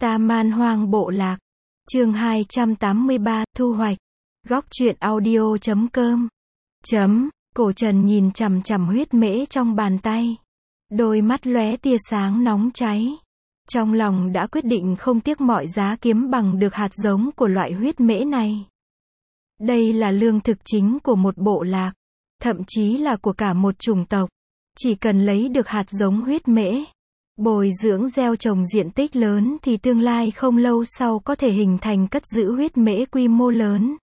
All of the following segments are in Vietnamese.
Ta Man Hoang Bộ Lạc. Chương 283, thu hoạch. Góc truyện audio.com. Cổ Trần nhìn chằm chằm huyết mễ trong bàn tay. Đôi mắt lóe tia sáng nóng cháy. Trong lòng đã quyết định không tiếc mọi giá kiếm bằng được hạt giống của loại huyết mễ này. Đây là lương thực chính của một bộ lạc, thậm chí là của cả một chủng tộc. Chỉ cần lấy được hạt giống huyết mễ, bồi dưỡng gieo trồng diện tích lớn thì tương lai không lâu sau có thể hình thành cất giữ huyết mễ quy mô lớn.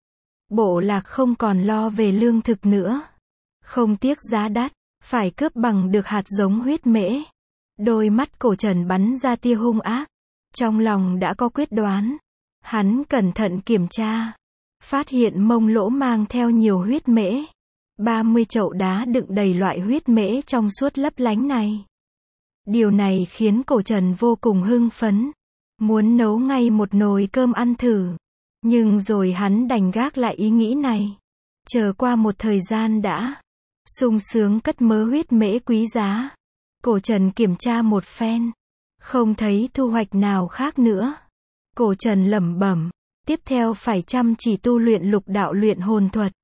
Bộ lạc không còn lo về lương thực nữa. Không tiếc giá đắt, phải cướp bằng được hạt giống huyết mễ. Đôi mắt Cổ Trần bắn ra tia hung ác. Trong lòng đã có quyết đoán. Hắn cẩn thận kiểm tra. Phát hiện mông lỗ mang theo nhiều huyết mễ. 30 chậu đá đựng đầy loại huyết mễ trong suốt lấp lánh này. Điều này khiến Cổ Trần vô cùng hưng phấn. Muốn nấu ngay một nồi cơm ăn thử. Nhưng rồi hắn đành gác lại ý nghĩ này. Chờ qua một thời gian đã. Sung sướng cất mớ huyết mễ quý giá. Cổ Trần kiểm tra một phen. Không thấy thu hoạch nào khác nữa. Cổ Trần lẩm bẩm. Tiếp theo phải chăm chỉ tu luyện lục đạo luyện hồn thuật.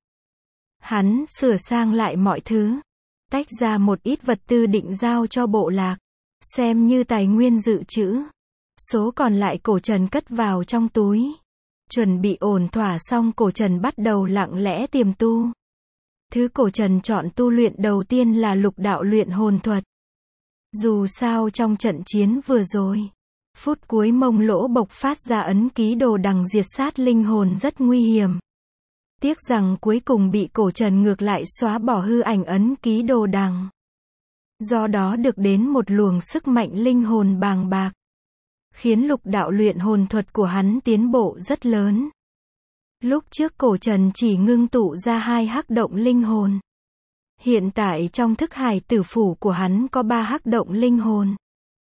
Hắn sửa sang lại mọi thứ. Tách ra một ít vật tư định giao cho bộ lạc. Xem như tài nguyên dự trữ. Số còn lại Cổ Trần cất vào trong túi. Chuẩn bị ổn thỏa xong Cổ Trần bắt đầu lặng lẽ tiềm tu. Thứ Cổ Trần chọn tu luyện đầu tiên là lục đạo luyện hồn thuật. Dù sao trong trận chiến vừa rồi, phút cuối mông lỗ bộc phát ra ấn ký đồ đằng diệt sát linh hồn rất nguy hiểm. Tiếc rằng cuối cùng bị Cổ Trần ngược lại xóa bỏ hư ảnh ấn ký đồ đằng. Do đó được đến một luồng sức mạnh linh hồn bàng bạc. Khiến lục đạo luyện hồn thuật của hắn tiến bộ rất lớn. Lúc trước Cổ Trần chỉ ngưng tụ ra 2 hắc động linh hồn. Hiện tại trong thức hải tử phủ của hắn có 3 hắc động linh hồn.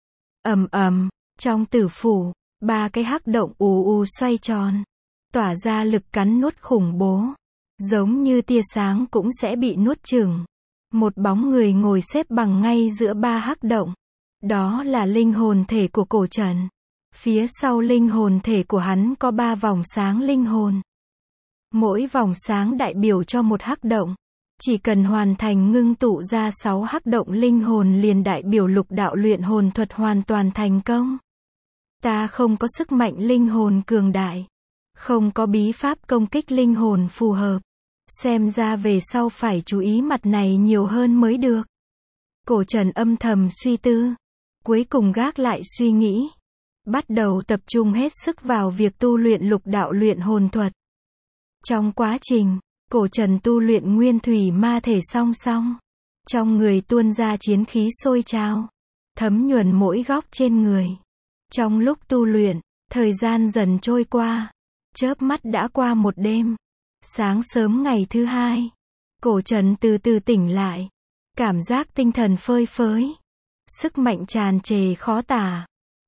Trong tử phủ, 3 cái hắc động ù ù xoay tròn. Tỏa ra lực cắn nuốt khủng bố. Giống như tia sáng cũng sẽ bị nuốt chửng. Một bóng người ngồi xếp bằng ngay giữa 3 hắc động. Đó là linh hồn thể của Cổ Trần. Phía sau linh hồn thể của hắn có 3 vòng sáng linh hồn. Mỗi vòng sáng đại biểu cho một hắc động. Chỉ cần hoàn thành ngưng tụ ra 6 hắc động linh hồn liền đại biểu lục đạo luyện hồn thuật hoàn toàn thành công. Ta không có sức mạnh linh hồn cường đại. Không có bí pháp công kích linh hồn phù hợp. Xem ra về sau phải chú ý mặt này nhiều hơn mới được. Cổ Trần âm thầm suy tư. Cuối cùng gác lại suy nghĩ. Bắt đầu tập trung hết sức vào việc tu luyện lục đạo luyện hồn thuật. Trong quá trình, Cổ Trần tu luyện nguyên thủy ma thể song song. Trong người tuôn ra chiến khí sôi trào. Thấm nhuần mỗi góc trên người. Trong lúc tu luyện, thời gian dần trôi qua. Chớp mắt đã qua một đêm. Sáng sớm ngày thứ 2. Cổ Trần từ từ tỉnh lại. Cảm giác tinh thần phơi phới. Sức mạnh tràn trề khó tả.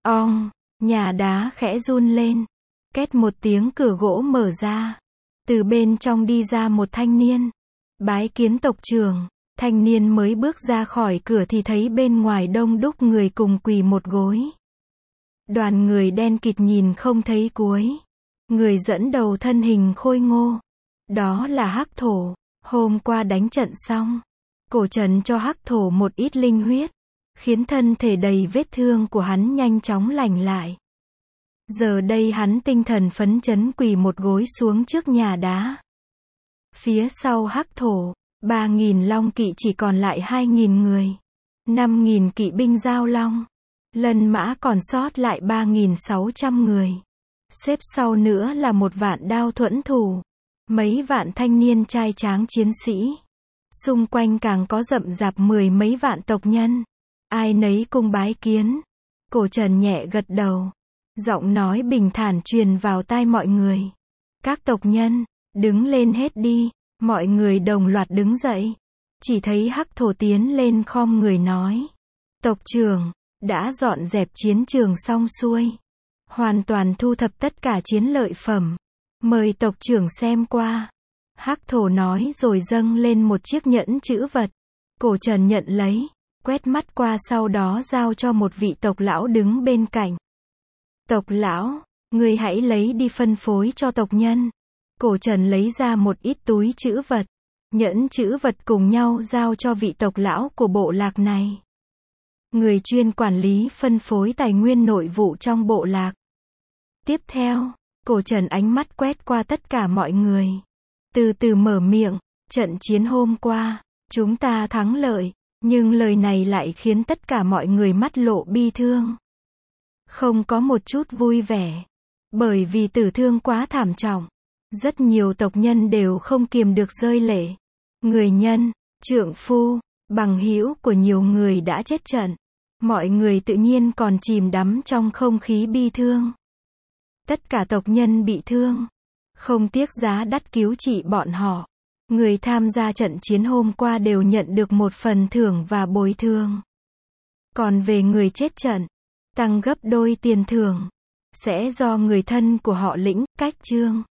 Nhà đá khẽ run lên. Két một tiếng cửa gỗ mở ra. Từ bên trong đi ra một thanh niên. Bái kiến tộc trưởng. Thanh niên mới bước ra khỏi cửa thì thấy bên ngoài đông đúc người cùng quỳ một gối. Đoàn người đen kịt nhìn không thấy cuối. Người dẫn đầu thân hình khôi ngô. Đó là Hắc Thổ. Hôm qua đánh trận xong. Cổ Trần cho Hắc Thổ một ít linh huyết. Khiến thân thể đầy vết thương của hắn nhanh chóng lành lại. Giờ đây hắn tinh thần phấn chấn quỳ một gối xuống trước nhà đá. Phía sau Hắc Thổ, 3.000 long kỵ chỉ còn lại 2.000 người. 5.000 kỵ binh giao long. Lân mã còn sót lại 3.600 người. Xếp sau nữa là 1 vạn đao thuẫn thủ. Mấy vạn thanh niên trai tráng chiến sĩ. Xung quanh càng có rậm rạp 10 mấy vạn tộc nhân. Ai nấy cung bái kiến. Cổ Trần nhẹ gật đầu. Giọng nói bình thản truyền vào tai mọi người. Các tộc nhân, đứng lên hết đi. Mọi người đồng loạt đứng dậy. Chỉ thấy Hắc Thổ tiến lên khom người nói. Tộc trưởng, đã dọn dẹp chiến trường xong xuôi. Hoàn toàn thu thập tất cả chiến lợi phẩm. Mời tộc trưởng xem qua. Hắc Thổ nói rồi dâng lên một chiếc nhẫn chữ vật. Cổ Trần nhận lấy. Quét mắt qua sau đó giao cho một vị tộc lão đứng bên cạnh. Tộc lão, ngươi hãy lấy đi phân phối cho tộc nhân. Cổ Trần lấy ra một ít túi trữ vật, nhẫn trữ vật cùng nhau giao cho vị tộc lão của bộ lạc này. Người chuyên quản lý phân phối tài nguyên nội vụ trong bộ lạc. Tiếp theo, Cổ Trần ánh mắt quét qua tất cả mọi người. Từ từ mở miệng, trận chiến hôm qua, chúng ta thắng lợi, nhưng lời này lại khiến tất cả mọi người mắt lộ bi thương. Không có một chút vui vẻ. Bởi vì tử thương quá thảm trọng. Rất nhiều tộc nhân đều không kiềm được rơi lệ. Người nhân, trượng phu, bằng hữu của nhiều người đã chết trận. Mọi người tự nhiên còn chìm đắm trong không khí bi thương. Tất cả tộc nhân bị thương, không tiếc giá đắt cứu trị bọn họ. Người tham gia trận chiến hôm qua đều nhận được một phần thưởng và bồi thường. Còn về người chết trận, tăng gấp đôi tiền thưởng, sẽ do người thân của họ lĩnh, cách trương.